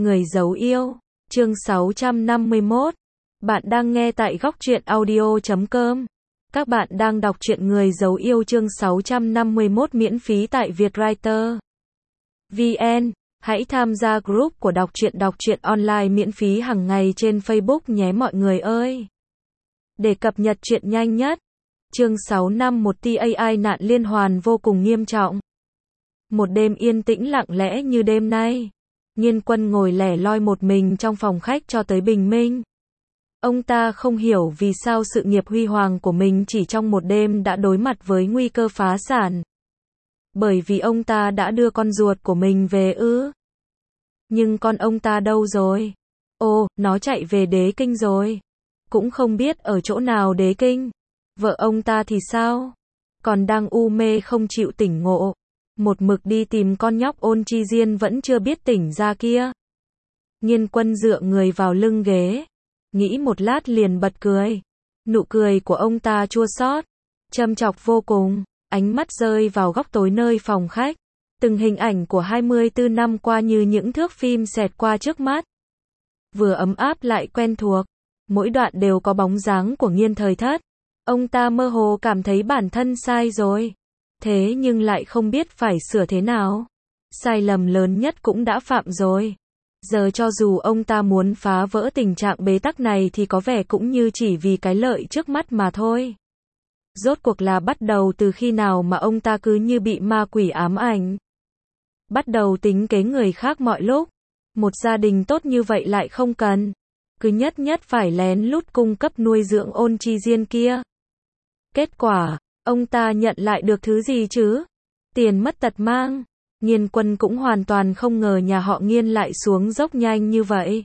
Người dấu yêu, chương 651. Bạn đang nghe tại góc truyện audio.com. Các bạn đang đọc truyện Người dấu yêu chương 651 miễn phí tại Vietwriter VN. Hãy tham gia group của đọc truyện online miễn phí hàng ngày trên Facebook nhé mọi người ơi. Để cập nhật truyện nhanh nhất. Chương 651 TAI nạn liên hoàn vô cùng nghiêm trọng. Một đêm yên tĩnh lặng lẽ như đêm nay. Nhiên Quân ngồi lẻ loi một mình trong phòng khách cho tới bình minh. Ông ta không hiểu vì sao sự nghiệp huy hoàng của mình chỉ trong một đêm đã đối mặt với nguy cơ phá sản. Bởi vì ông ta đã đưa con ruột của mình về ư. Nhưng con ông ta đâu rồi? Ồ, nó chạy về Đế Kinh rồi. Cũng không biết ở chỗ nào Đế Kinh. Vợ ông ta thì sao? Còn đang u mê không chịu tỉnh ngộ. Một mực đi tìm con nhóc Ôn Chi Diên vẫn chưa biết tỉnh ra kia. Nhiên Quân dựa người vào lưng ghế. Nghĩ một lát liền bật cười. Nụ cười của ông ta chua xót, châm chọc vô cùng. Ánh mắt rơi vào góc tối nơi phòng khách. Từng hình ảnh của 24 năm qua như những thước phim xẹt qua trước mắt. Vừa ấm áp lại quen thuộc. Mỗi đoạn đều có bóng dáng của Nhiên Thời Thất. Ông ta mơ hồ cảm thấy bản thân sai rồi. Thế nhưng lại không biết phải sửa thế nào. Sai lầm lớn nhất cũng đã phạm rồi. Giờ cho dù ông ta muốn phá vỡ tình trạng bế tắc này thì có vẻ cũng như chỉ vì cái lợi trước mắt mà thôi. Rốt cuộc là bắt đầu từ khi nào mà ông ta cứ như bị ma quỷ ám ảnh. Bắt đầu tính kế người khác mọi lúc. Một gia đình tốt như vậy lại không cần. Cứ nhất phải lén lút cung cấp nuôi dưỡng Ôn Chi Diên kia. Kết quả, ông ta nhận lại được thứ gì chứ? Tiền mất tật mang. Nhiên Quân cũng hoàn toàn không ngờ nhà họ Nhiên lại xuống dốc nhanh như vậy.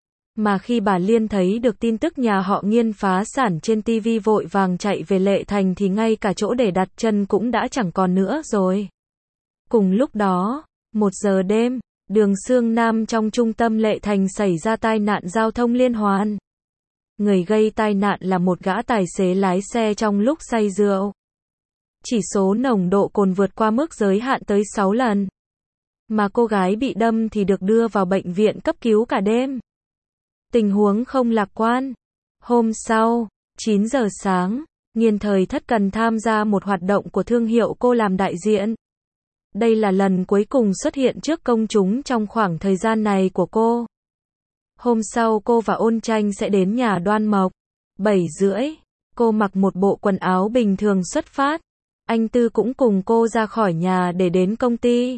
Mà khi bà Liên thấy được tin tức nhà họ Nhiên phá sản trên TV vội vàng chạy về Lệ Thành thì ngay cả chỗ để đặt chân cũng đã chẳng còn nữa rồi. Cùng lúc đó, 1 giờ đêm, đường Sương Nam trong trung tâm Lệ Thành xảy ra tai nạn giao thông liên hoàn. Người gây tai nạn là một gã tài xế lái xe trong lúc say rượu. Chỉ số nồng độ cồn vượt qua mức giới hạn tới 6 lần. Mà cô gái bị đâm thì được đưa vào bệnh viện cấp cứu cả đêm. Tình huống không lạc quan. Hôm sau, 9 giờ sáng, Nhiên Thời Thất cần tham gia một hoạt động của thương hiệu cô làm đại diện. Đây là lần cuối cùng xuất hiện trước công chúng trong khoảng thời gian này của cô. Hôm sau cô và Ôn Tranh sẽ đến nhà Đoan Mộc. 7:30, cô mặc một bộ quần áo bình thường xuất phát. Anh Tư cũng cùng cô ra khỏi nhà để đến công ty.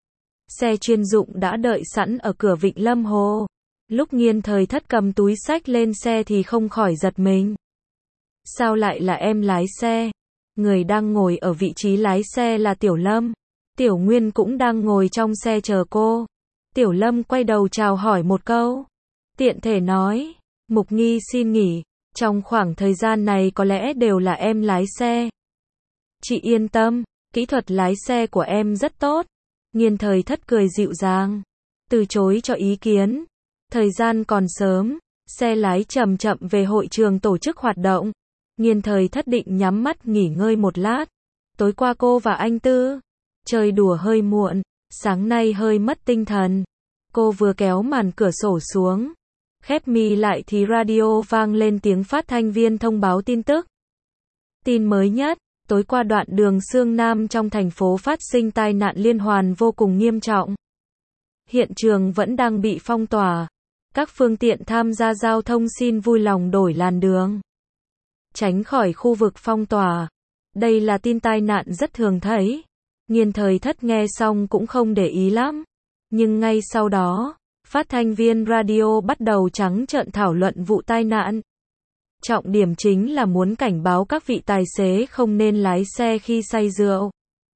Xe chuyên dụng đã đợi sẵn ở cửa Vịnh Lâm Hồ. Lúc Nhiên Thời Thất cầm túi xách lên xe thì không khỏi giật mình. Sao lại là em lái xe? Người đang ngồi ở vị trí lái xe là Tiểu Lâm. Tiểu Nguyên cũng đang ngồi trong xe chờ cô. Tiểu Lâm quay đầu chào hỏi một câu. Tiện thể nói, Mục Nghi xin nghỉ. Trong khoảng thời gian này có lẽ đều là em lái xe. Chị yên tâm, kỹ thuật lái xe của em rất tốt. Nhiên Thời Thất cười dịu dàng, từ chối cho ý kiến. Thời gian còn sớm, xe lái chậm chậm về hội trường tổ chức hoạt động. Nhiên Thời Thất định nhắm mắt nghỉ ngơi một lát. Tối qua cô và anh Tư chơi đùa hơi muộn, sáng nay hơi mất tinh thần. Cô vừa kéo màn cửa sổ xuống, khép mi lại thì radio vang lên tiếng phát thanh viên thông báo tin tức. Tin mới nhất. Tối qua đoạn đường Sương Nam trong thành phố phát sinh tai nạn liên hoàn vô cùng nghiêm trọng. Hiện trường vẫn đang bị phong tỏa. Các phương tiện tham gia giao thông xin vui lòng đổi làn đường, tránh khỏi khu vực phong tỏa. Đây là tin tai nạn rất thường thấy. Nhiên Thời Thất nghe xong cũng không để ý lắm. Nhưng ngay sau đó, phát thanh viên radio bắt đầu trắng trợn thảo luận vụ tai nạn. Trọng điểm chính là muốn cảnh báo các vị tài xế không nên lái xe khi say rượu.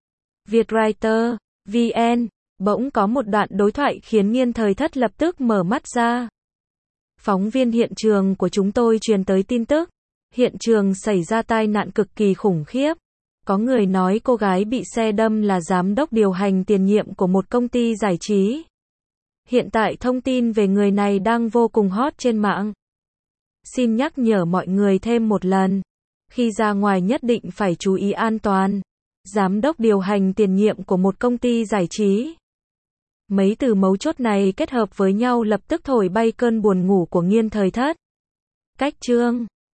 Vietwriter VN, bỗng có một đoạn đối thoại khiến Nhiên Thời Thất lập tức mở mắt ra. Phóng viên hiện trường của chúng tôi truyền tới tin tức. Hiện trường xảy ra tai nạn cực kỳ khủng khiếp. Có người nói cô gái bị xe đâm là giám đốc điều hành tiền nhiệm của một công ty giải trí. Hiện tại thông tin về người này đang vô cùng hot trên mạng. Xin nhắc nhở mọi người thêm một lần. Khi ra ngoài nhất định phải chú ý an toàn. Giám đốc điều hành tiền nhiệm của một công ty giải trí. Mấy từ mấu chốt này kết hợp với nhau lập tức thổi bay cơn buồn ngủ của Nghiên Thời Thất. Cách chương